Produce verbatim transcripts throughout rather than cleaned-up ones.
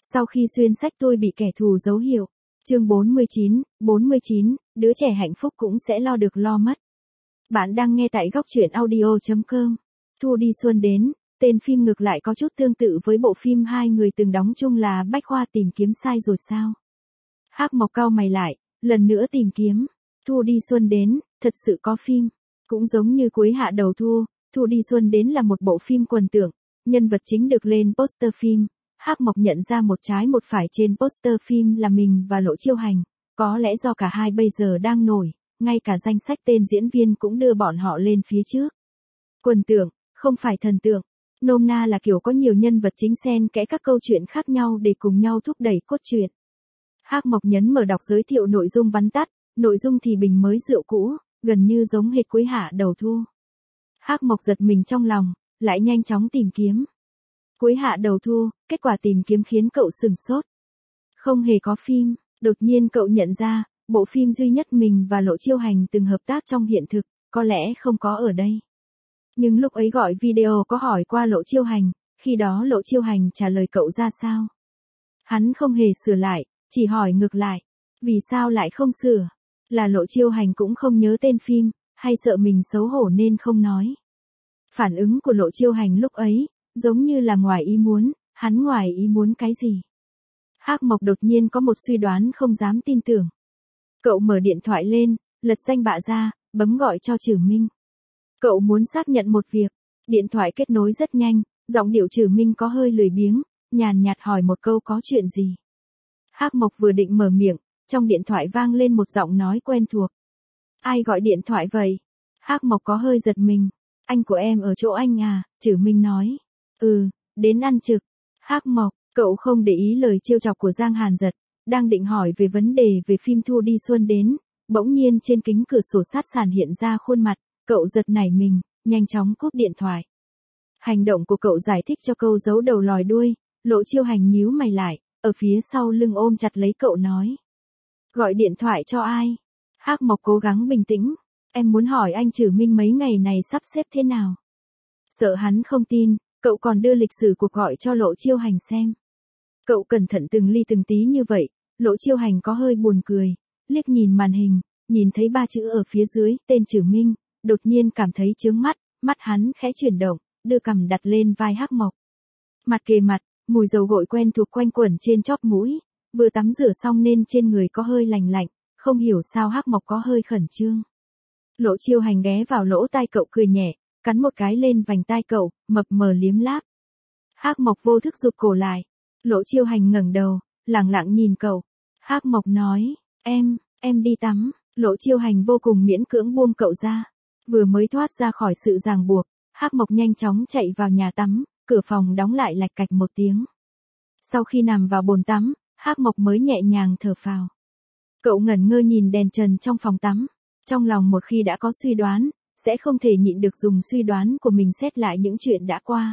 Sau khi xuyên sách tôi bị kẻ thù dấu hiệu. Chương bốn mươi chín, bốn mươi chín, đứa trẻ hạnh phúc cũng sẽ lo được lo mất. Bạn đang nghe tại góc truyện audio chấm com. Thu đi xuân đến, tên phim ngược lại có chút tương tự với bộ phim hai người từng đóng chung là Bách Khoa tìm kiếm sai rồi sao? Hắc Mộc cau mày lại, lần nữa tìm kiếm. Thu đi xuân đến, thật sự có phim. Cũng giống như cuối hạ đầu thu, Thu đi xuân đến là một bộ phim quần tưởng, nhân vật chính được lên poster phim. Hắc Mộc nhận ra một trái một phải trên poster phim là mình và Lộ Chiêu Hành, có lẽ do cả hai bây giờ đang nổi, ngay cả danh sách tên diễn viên cũng đưa bọn họ lên phía trước. Quần tưởng, không phải thần tượng, nôm na là kiểu có nhiều nhân vật chính xen kẽ các câu chuyện khác nhau để cùng nhau thúc đẩy cốt truyện. Hắc Mộc nhấn mở đọc giới thiệu nội dung vắn tắt, nội dung thì bình mới rượu cũ, gần như giống hệt cuối hạ đầu thu. Hắc Mộc giật mình trong lòng, lại nhanh chóng tìm kiếm. Cuối hạ đầu thu, kết quả tìm kiếm khiến cậu sửng sốt. Không hề có phim, đột nhiên cậu nhận ra, bộ phim duy nhất mình và Lộ Chiêu Hành từng hợp tác trong hiện thực, có lẽ không có ở đây. Nhưng lúc ấy gọi video có hỏi qua Lộ Chiêu Hành, khi đó Lộ Chiêu Hành trả lời cậu ra sao? Hắn không hề sửa lại, chỉ hỏi ngược lại, vì sao lại không sửa? Là Lộ Chiêu Hành cũng không nhớ tên phim, hay sợ mình xấu hổ nên không nói. Phản ứng của Lộ Chiêu Hành lúc ấy, giống như là ngoài ý muốn, hắn ngoài ý muốn cái gì? Hắc Mộc đột nhiên có một suy đoán không dám tin tưởng. Cậu mở điện thoại lên, lật danh bạ ra, bấm gọi cho Trử Minh. Cậu muốn xác nhận một việc. Điện thoại kết nối rất nhanh, giọng điệu Trử Minh có hơi lười biếng, nhàn nhạt hỏi một câu có chuyện gì. Hắc Mộc vừa định mở miệng, trong điện thoại vang lên một giọng nói quen thuộc. Ai gọi điện thoại vậy? Hắc Mộc có hơi giật mình. Anh của em ở chỗ anh à, Trử Minh nói. Ừ, đến ăn trực. Hắc Mộc, cậu không để ý lời trêu chọc của Giang Hàn Giật, đang định hỏi về vấn đề về phim Thu đi xuân đến, bỗng nhiên trên kính cửa sổ sát sàn hiện ra khuôn mặt, cậu giật nảy mình, nhanh chóng cúp điện thoại. Hành động của cậu giải thích cho câu giấu đầu lòi đuôi, Lộ Chiêu Hành nhíu mày lại, ở phía sau lưng ôm chặt lấy cậu nói. Gọi điện thoại cho ai? Hắc Mộc cố gắng bình tĩnh, em muốn hỏi anh Trử Minh mấy ngày này sắp xếp thế nào? Sợ hắn không tin, cậu còn đưa lịch sử cuộc gọi cho Lộ Chiêu Hành xem. Cậu cẩn thận từng ly từng tí như vậy, Lộ Chiêu Hành có hơi buồn cười, liếc nhìn màn hình, nhìn thấy ba chữ ở phía dưới, tên Trử Minh, đột nhiên cảm thấy chướng mắt, mắt hắn khẽ chuyển động, đưa cằm đặt lên vai Hắc Mộc. Mặt kề mặt, mùi dầu gội quen thuộc quanh quẩn trên chóp mũi, vừa tắm rửa xong nên trên người có hơi lành lạnh, không hiểu sao Hắc Mộc có hơi khẩn trương. Lộ Chiêu Hành ghé vào lỗ tai cậu cười nhẹ, cắn một cái lên vành tai cậu, mập mờ liếm láp. Hắc Mộc vô thức rụt cổ lại. Lộ Chiêu Hành ngẩng đầu, lẳng lặng nhìn cậu. Hắc Mộc nói, em, em đi tắm. Lộ Chiêu Hành vô cùng miễn cưỡng buông cậu ra. Vừa mới thoát ra khỏi sự ràng buộc, Hắc Mộc nhanh chóng chạy vào nhà tắm, cửa phòng đóng lại lạch cạch một tiếng. Sau khi nằm vào bồn tắm, Hắc Mộc mới nhẹ nhàng thở phào. Cậu ngẩn ngơ nhìn đèn trần trong phòng tắm. Trong lòng một khi đã có suy đoán, sẽ không thể nhịn được dùng suy đoán của mình xét lại những chuyện đã qua.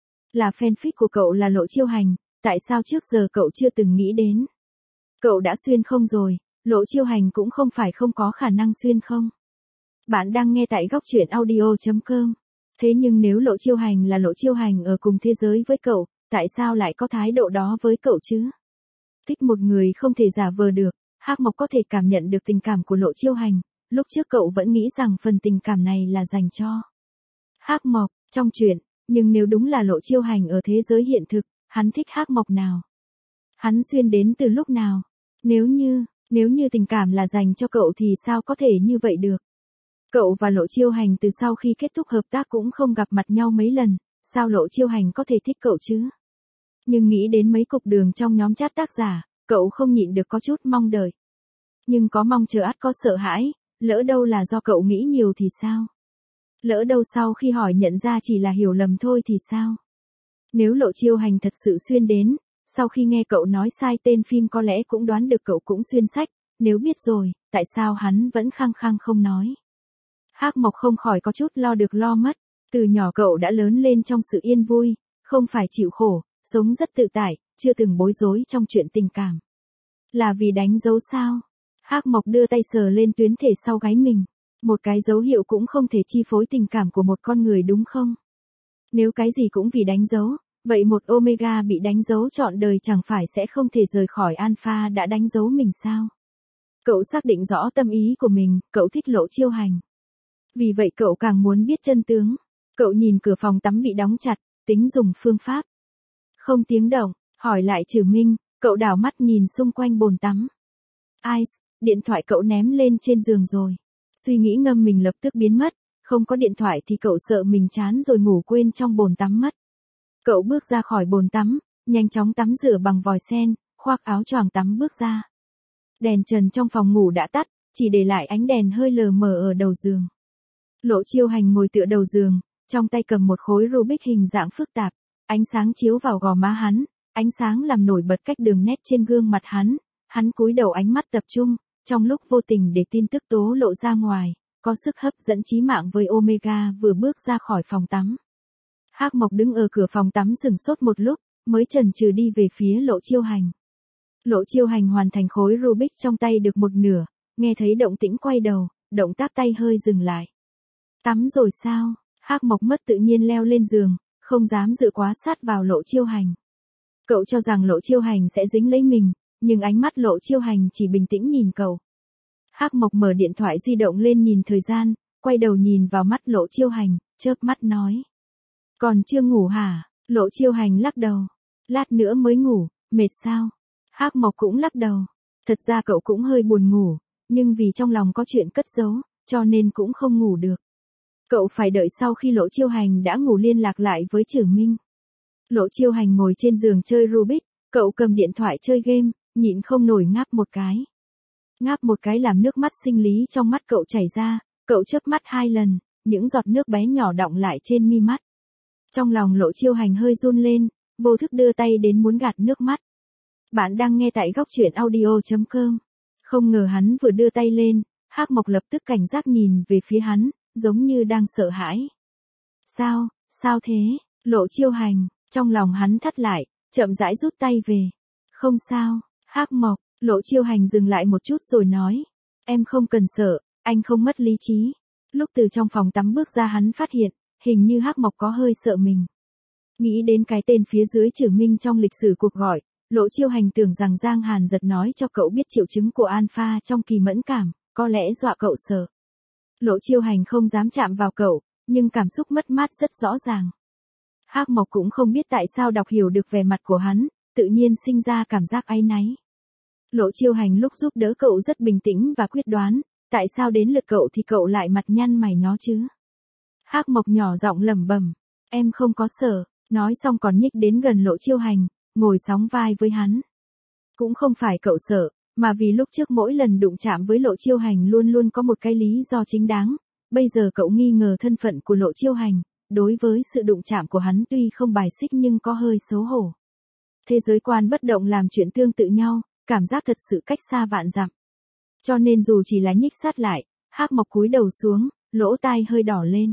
Là fanfic của cậu là Lộ Chiêu Hành, tại sao trước giờ cậu chưa từng nghĩ đến? Cậu đã xuyên không rồi, Lộ Chiêu Hành cũng không phải không có khả năng xuyên không? Bạn đang nghe tại góc truyện audio chấm com. Thế nhưng nếu Lộ Chiêu Hành là Lộ Chiêu Hành ở cùng thế giới với cậu, tại sao lại có thái độ đó với cậu chứ? Thích một người không thể giả vờ được, Hắc Mộc có thể cảm nhận được tình cảm của Lộ Chiêu Hành, lúc trước cậu vẫn nghĩ rằng phần tình cảm này là dành cho Hắc Mộc, trong truyện, nhưng nếu đúng là Lộ Chiêu Hành ở thế giới hiện thực, hắn thích Hắc Mộc nào? Hắn xuyên đến từ lúc nào? Nếu như, nếu như tình cảm là dành cho cậu thì sao có thể như vậy được? Cậu và Lộ Chiêu Hành từ sau khi kết thúc hợp tác cũng không gặp mặt nhau mấy lần, sao Lộ Chiêu Hành có thể thích cậu chứ? Nhưng nghĩ đến mấy cục đường trong nhóm chat tác giả, cậu không nhịn được có chút mong đợi. Nhưng có mong chờ ắt có sợ hãi, lỡ đâu là do cậu nghĩ nhiều thì sao? Lỡ đâu sau khi hỏi nhận ra chỉ là hiểu lầm thôi thì sao? Nếu Lộ Chiêu Hành thật sự xuyên đến, sau khi nghe cậu nói sai tên phim có lẽ cũng đoán được cậu cũng xuyên sách, nếu biết rồi, tại sao hắn vẫn khăng khăng không nói? Hắc Mộc không khỏi có chút lo được lo mất, từ nhỏ cậu đã lớn lên trong sự yên vui, không phải chịu khổ, sống rất tự tại, chưa từng bối rối trong chuyện tình cảm. Là vì đánh dấu sao? Hắc Mộc đưa tay sờ lên tuyến thể sau gáy mình, một cái dấu hiệu cũng không thể chi phối tình cảm của một con người đúng không? Nếu cái gì cũng vì đánh dấu, vậy một Omega bị đánh dấu trọn đời chẳng phải sẽ không thể rời khỏi Alpha đã đánh dấu mình sao? Cậu xác định rõ tâm ý của mình, cậu thích Lộ Chiêu Hành. Vì vậy cậu càng muốn biết chân tướng. Cậu nhìn cửa phòng tắm bị đóng chặt, tính dùng phương pháp. Không tiếng động, hỏi lại Trừ Minh, cậu đảo mắt nhìn xung quanh bồn tắm. Ice, điện thoại cậu ném lên trên giường rồi. Suy nghĩ ngâm mình lập tức biến mất, không có điện thoại thì cậu sợ mình chán rồi ngủ quên trong bồn tắm mất. Cậu bước ra khỏi bồn tắm, nhanh chóng tắm rửa bằng vòi sen, khoác áo choàng tắm bước ra. Đèn trần trong phòng ngủ đã tắt, chỉ để lại ánh đèn hơi lờ mờ ở đầu giường. Lộ Chiêu Hành ngồi tựa đầu giường, trong tay cầm một khối Rubik hình dạng phức tạp, ánh sáng chiếu vào gò má hắn, ánh sáng làm nổi bật cách đường nét trên gương mặt hắn, hắn cúi đầu ánh mắt tập trung, trong lúc vô tình để tin tức tố lộ ra ngoài, có sức hấp dẫn chí mạng với Omega vừa bước ra khỏi phòng tắm. Hắc Mộc đứng ở cửa phòng tắm sừng sốt một lúc, mới chần chừ đi về phía Lộ Chiêu Hành. Lộ Chiêu Hành hoàn thành khối Rubik trong tay được một nửa, nghe thấy động tĩnh quay đầu, động tác tay hơi dừng lại. Tắm rồi sao? Hắc Mộc mất tự nhiên leo lên giường, không dám dựa quá sát vào Lộ Chiêu Hành. Cậu cho rằng Lộ Chiêu Hành sẽ dính lấy mình, nhưng ánh mắt Lộ Chiêu Hành chỉ bình tĩnh nhìn cậu. Hắc Mộc mở điện thoại di động lên nhìn thời gian, quay đầu nhìn vào mắt Lộ Chiêu Hành, chớp mắt nói. Còn chưa ngủ hả? Lộ Chiêu Hành lắc đầu. Lát nữa mới ngủ, mệt sao? Hắc Mộc cũng lắc đầu. Thật ra cậu cũng hơi buồn ngủ, nhưng vì trong lòng có chuyện cất giấu, cho nên cũng không ngủ được. Cậu phải đợi sau khi Lộ Chiêu Hành đã ngủ liên lạc lại với Trừ Minh. Lộ Chiêu Hành ngồi trên giường chơi Rubik, cậu cầm điện thoại chơi game, nhịn không nổi ngáp một cái. Ngáp một cái làm nước mắt sinh lý trong mắt cậu chảy ra, cậu chớp mắt hai lần, những giọt nước bé nhỏ đọng lại trên mi mắt. Trong lòng Lộ Chiêu Hành hơi run lên, vô thức đưa tay đến muốn gạt nước mắt. Bạn đang nghe tại góc truyện audio chấm com. Không ngờ hắn vừa đưa tay lên, Hắc Mộc lập tức cảnh giác nhìn về phía hắn, giống như đang sợ hãi. Sao, sao thế? Lộ Chiêu Hành, trong lòng hắn thắt lại, chậm rãi rút tay về. Không sao, Hắc Mộc. Lộ Chiêu Hành dừng lại một chút rồi nói. Em không cần sợ, anh không mất lý trí. Lúc từ trong phòng tắm bước ra hắn phát hiện, hình như Hắc Mộc có hơi sợ mình. Nghĩ đến cái tên phía dưới Trừ Minh trong lịch sử cuộc gọi, Lộ Chiêu Hành tưởng rằng Giang Hàn Giật nói cho cậu biết triệu chứng của Alpha trong kỳ mẫn cảm, có lẽ dọa cậu sợ. Lộ Chiêu Hành không dám chạm vào cậu, nhưng cảm xúc mất mát rất rõ ràng. Hắc Mộc cũng không biết tại sao đọc hiểu được vẻ mặt của hắn, tự nhiên sinh ra cảm giác áy náy. Lộ Chiêu Hành lúc giúp đỡ cậu rất bình tĩnh và quyết đoán, tại sao đến lượt cậu thì cậu lại mặt nhăn mày nhó chứ? Hắc Mộc nhỏ giọng lẩm bẩm, em không có sợ, nói xong còn nhích đến gần Lộ Chiêu Hành, ngồi sóng vai với hắn. Cũng không phải cậu sợ, mà vì lúc trước mỗi lần đụng chạm với Lộ Chiêu Hành luôn luôn có một cái lý do chính đáng, bây giờ cậu nghi ngờ thân phận của Lộ Chiêu Hành, đối với sự đụng chạm của hắn tuy không bài xích nhưng có hơi xấu hổ. Thế giới quan bất động làm chuyện tương tự nhau, cảm giác thật sự cách xa vạn dặm. Cho nên dù chỉ là nhích sát lại, Hắc Mộc cúi đầu xuống, lỗ tai hơi đỏ lên.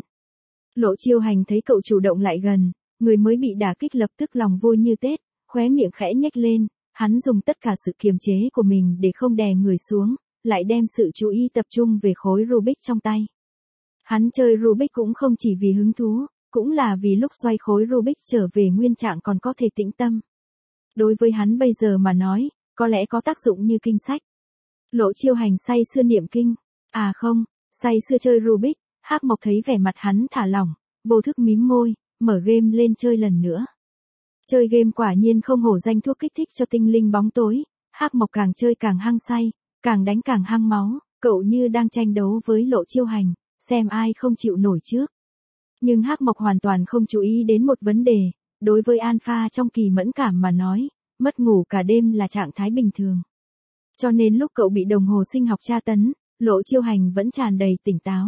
Lộ Chiêu Hành thấy cậu chủ động lại gần, người mới bị đả kích lập tức lòng vui như Tết, khóe miệng khẽ nhếch lên, hắn dùng tất cả sự kiềm chế của mình để không đè người xuống, lại đem sự chú ý tập trung về khối Rubik trong tay. Hắn chơi Rubik cũng không chỉ vì hứng thú, cũng là vì lúc xoay khối Rubik trở về nguyên trạng còn có thể tĩnh tâm. Đối với hắn bây giờ mà nói, có lẽ có tác dụng như kinh sách. Lộ Chiêu Hành say sưa niệm kinh. À không, say sưa chơi Rubik, Hắc Mộc thấy vẻ mặt hắn thả lỏng, vô thức mím môi, mở game lên chơi lần nữa. Chơi game quả nhiên không hổ danh thuốc kích thích cho tinh linh bóng tối, Hắc Mộc càng chơi càng hăng say, càng đánh càng hăng máu, cậu như đang tranh đấu với Lộ Chiêu Hành, xem ai không chịu nổi trước. Nhưng Hắc Mộc hoàn toàn không chú ý đến một vấn đề, đối với Alpha trong kỳ mẫn cảm mà nói, mất ngủ cả đêm là trạng thái bình thường. Cho nên lúc cậu bị đồng hồ sinh học tra tấn, Lộ Chiêu Hành vẫn tràn đầy tỉnh táo.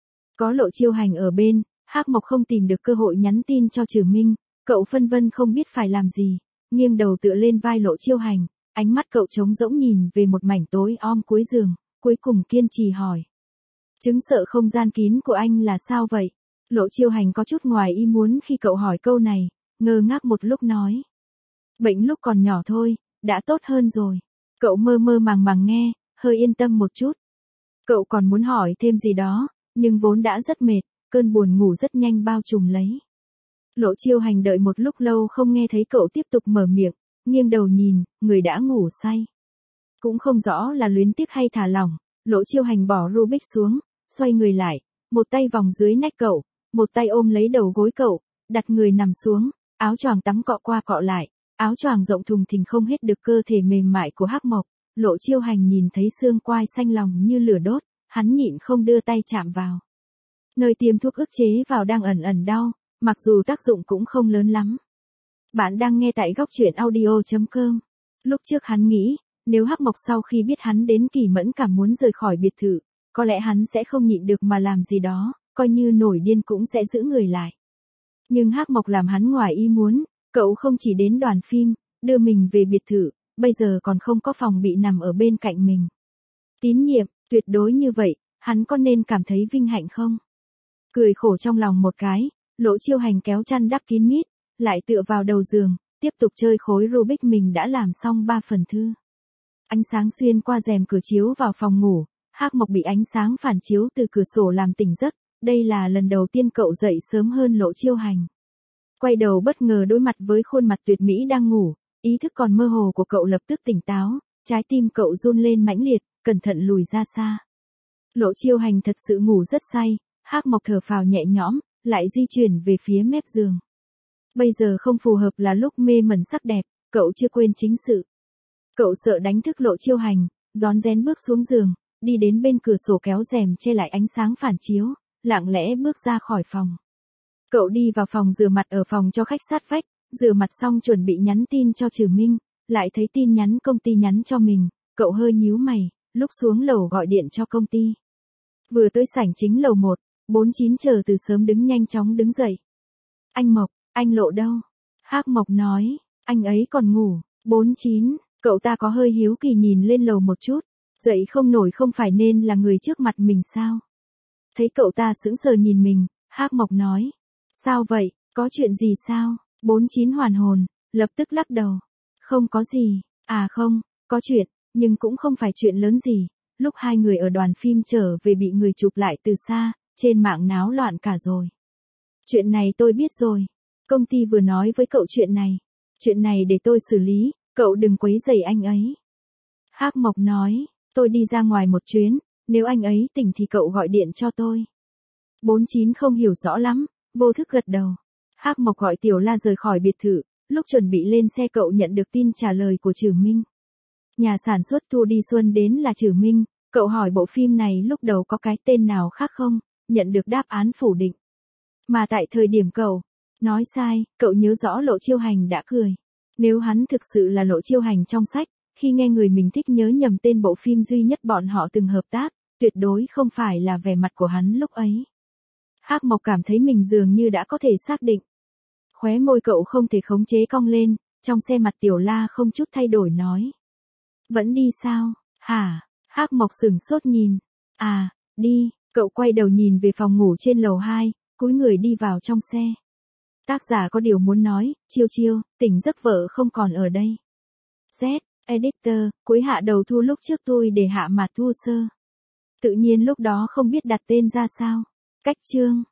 Có Lộ Chiêu Hành ở bên, Hắc Mộc không tìm được cơ hội nhắn tin cho Trừ Minh, cậu phân vân không biết phải làm gì, nghiêng đầu tựa lên vai Lộ Chiêu Hành, ánh mắt cậu trống rỗng nhìn về một mảnh tối om cuối giường, cuối cùng kiên trì hỏi. Chứng sợ không gian kín của anh là sao vậy? Lộ Chiêu Hành có chút ngoài ý muốn khi cậu hỏi câu này, ngơ ngác một lúc nói. Bệnh lúc còn nhỏ thôi, đã tốt hơn rồi. Cậu mơ mơ màng màng nghe, hơi yên tâm một chút. Cậu còn muốn hỏi thêm gì đó, nhưng vốn đã rất mệt, cơn buồn ngủ rất nhanh bao trùm lấy. Lộ Chiêu Hành đợi một lúc lâu không nghe thấy cậu tiếp tục mở miệng, nghiêng đầu nhìn, người đã ngủ say. Cũng không rõ là luyến tiếc hay thả lỏng, Lộ Chiêu Hành bỏ Rubik xuống, xoay người lại, một tay vòng dưới nách cậu, một tay ôm lấy đầu gối cậu, đặt người nằm xuống, áo choàng tắm cọ qua cọ lại, áo choàng rộng thùng thình không hết được cơ thể mềm mại của Hắc Mộc. Lộ Chiêu Hành nhìn thấy xương quai xanh lòng như lửa đốt, hắn nhịn không đưa tay chạm vào. Nơi tiêm thuốc ức chế vào đang ẩn ẩn đau, mặc dù tác dụng cũng không lớn lắm. Bạn đang nghe tại góc truyện audio chấm com. Lúc trước hắn nghĩ, nếu Hắc Mộc sau khi biết hắn đến Kỳ Mẫn Cảm muốn rời khỏi biệt thự, có lẽ hắn sẽ không nhịn được mà làm gì đó, coi như nổi điên cũng sẽ giữ người lại. Nhưng Hắc Mộc làm hắn ngoài ý muốn, cậu không chỉ đến đoàn phim, đưa mình về biệt thự, bây giờ còn không có phòng bị nằm ở bên cạnh mình. Tín nhiệm, tuyệt đối như vậy, hắn có nên cảm thấy vinh hạnh không? Cười khổ trong lòng một cái, Lộ Chiêu Hành kéo chăn đắp kín mít, lại tựa vào đầu giường, tiếp tục chơi khối Rubik mình đã làm xong ba phần thư. Ánh sáng xuyên qua rèm cửa chiếu vào phòng ngủ, Hắc Mộc bị ánh sáng phản chiếu từ cửa sổ làm tỉnh giấc, đây là lần đầu tiên cậu dậy sớm hơn Lộ Chiêu Hành. Quay đầu bất ngờ đối mặt với khuôn mặt tuyệt mỹ đang ngủ, ý thức còn mơ hồ của cậu lập tức tỉnh táo, trái tim cậu run lên mãnh liệt, cẩn thận lùi ra xa. Lộ Chiêu Hành thật sự ngủ rất say, Hắc Mộc thở phào nhẹ nhõm, lại di chuyển về phía mép giường. Bây giờ không phù hợp là lúc mê mẩn sắc đẹp, cậu chưa quên chính sự. Cậu sợ đánh thức Lộ Chiêu Hành, rón rén bước xuống giường, đi đến bên cửa sổ kéo rèm che lại ánh sáng phản chiếu, lặng lẽ bước ra khỏi phòng. Cậu đi vào phòng rửa mặt ở phòng cho khách sát vách, rửa mặt xong chuẩn bị nhắn tin cho Trừ Minh, lại thấy tin nhắn công ty nhắn cho mình, cậu hơi nhíu mày, lúc xuống lầu gọi điện cho công ty. Vừa tới sảnh chính lầu một, bốn chín chờ từ sớm đứng nhanh chóng đứng dậy. Anh Mộc, anh Lộ đâu? Hắc Mộc nói, anh ấy còn ngủ. bốn chín, cậu ta có hơi hiếu kỳ nhìn lên lầu một chút, dậy không nổi không phải nên là người trước mặt mình sao? Thấy cậu ta sững sờ nhìn mình, Hắc Mộc nói, sao vậy, có chuyện gì sao? bốn chín hoàn hồn, lập tức lắc đầu. Không có gì, à không, có chuyện, nhưng cũng không phải chuyện lớn gì. Lúc hai người ở đoàn phim trở về bị người chụp lại từ xa, trên mạng náo loạn cả rồi. Chuyện này tôi biết rồi. Công ty vừa nói với cậu chuyện này. Chuyện này để tôi xử lý, cậu đừng quấy rầy anh ấy. Hắc Mộc nói, tôi đi ra ngoài một chuyến, nếu anh ấy tỉnh thì cậu gọi điện cho tôi. bốn chín không hiểu rõ lắm, vô thức gật đầu. Hắc Mộc gọi Tiểu La rời khỏi biệt thự, lúc chuẩn bị lên xe cậu nhận được tin trả lời của Trừ Minh. Nhà sản xuất Thu Đi Xuân đến là Trừ Minh, cậu hỏi bộ phim này lúc đầu có cái tên nào khác không, nhận được đáp án phủ định. Mà tại thời điểm cậu nói sai, cậu nhớ rõ Lộ Chiêu Hành đã cười. Nếu hắn thực sự là Lộ Chiêu Hành trong sách, khi nghe người mình thích nhớ nhầm tên bộ phim duy nhất bọn họ từng hợp tác, tuyệt đối không phải là vẻ mặt của hắn lúc ấy. Hắc Mộc cảm thấy mình dường như đã có thể xác định. Khóe môi cậu không thể khống chế cong lên, trong xe mặt Tiểu La không chút thay đổi nói. Vẫn đi sao, hả? Hắc Mộc sửng sốt nhìn. À, đi, cậu quay đầu nhìn về phòng ngủ trên lầu hai, cúi người đi vào trong xe. Tác giả có điều muốn nói, Chiêu Chiêu, tỉnh giấc vợ không còn ở đây. Z, editor, cuối hạ đầu thu lúc trước tôi để hạ mặt thu sơ. Tự nhiên lúc đó không biết đặt tên ra sao. Cách chương.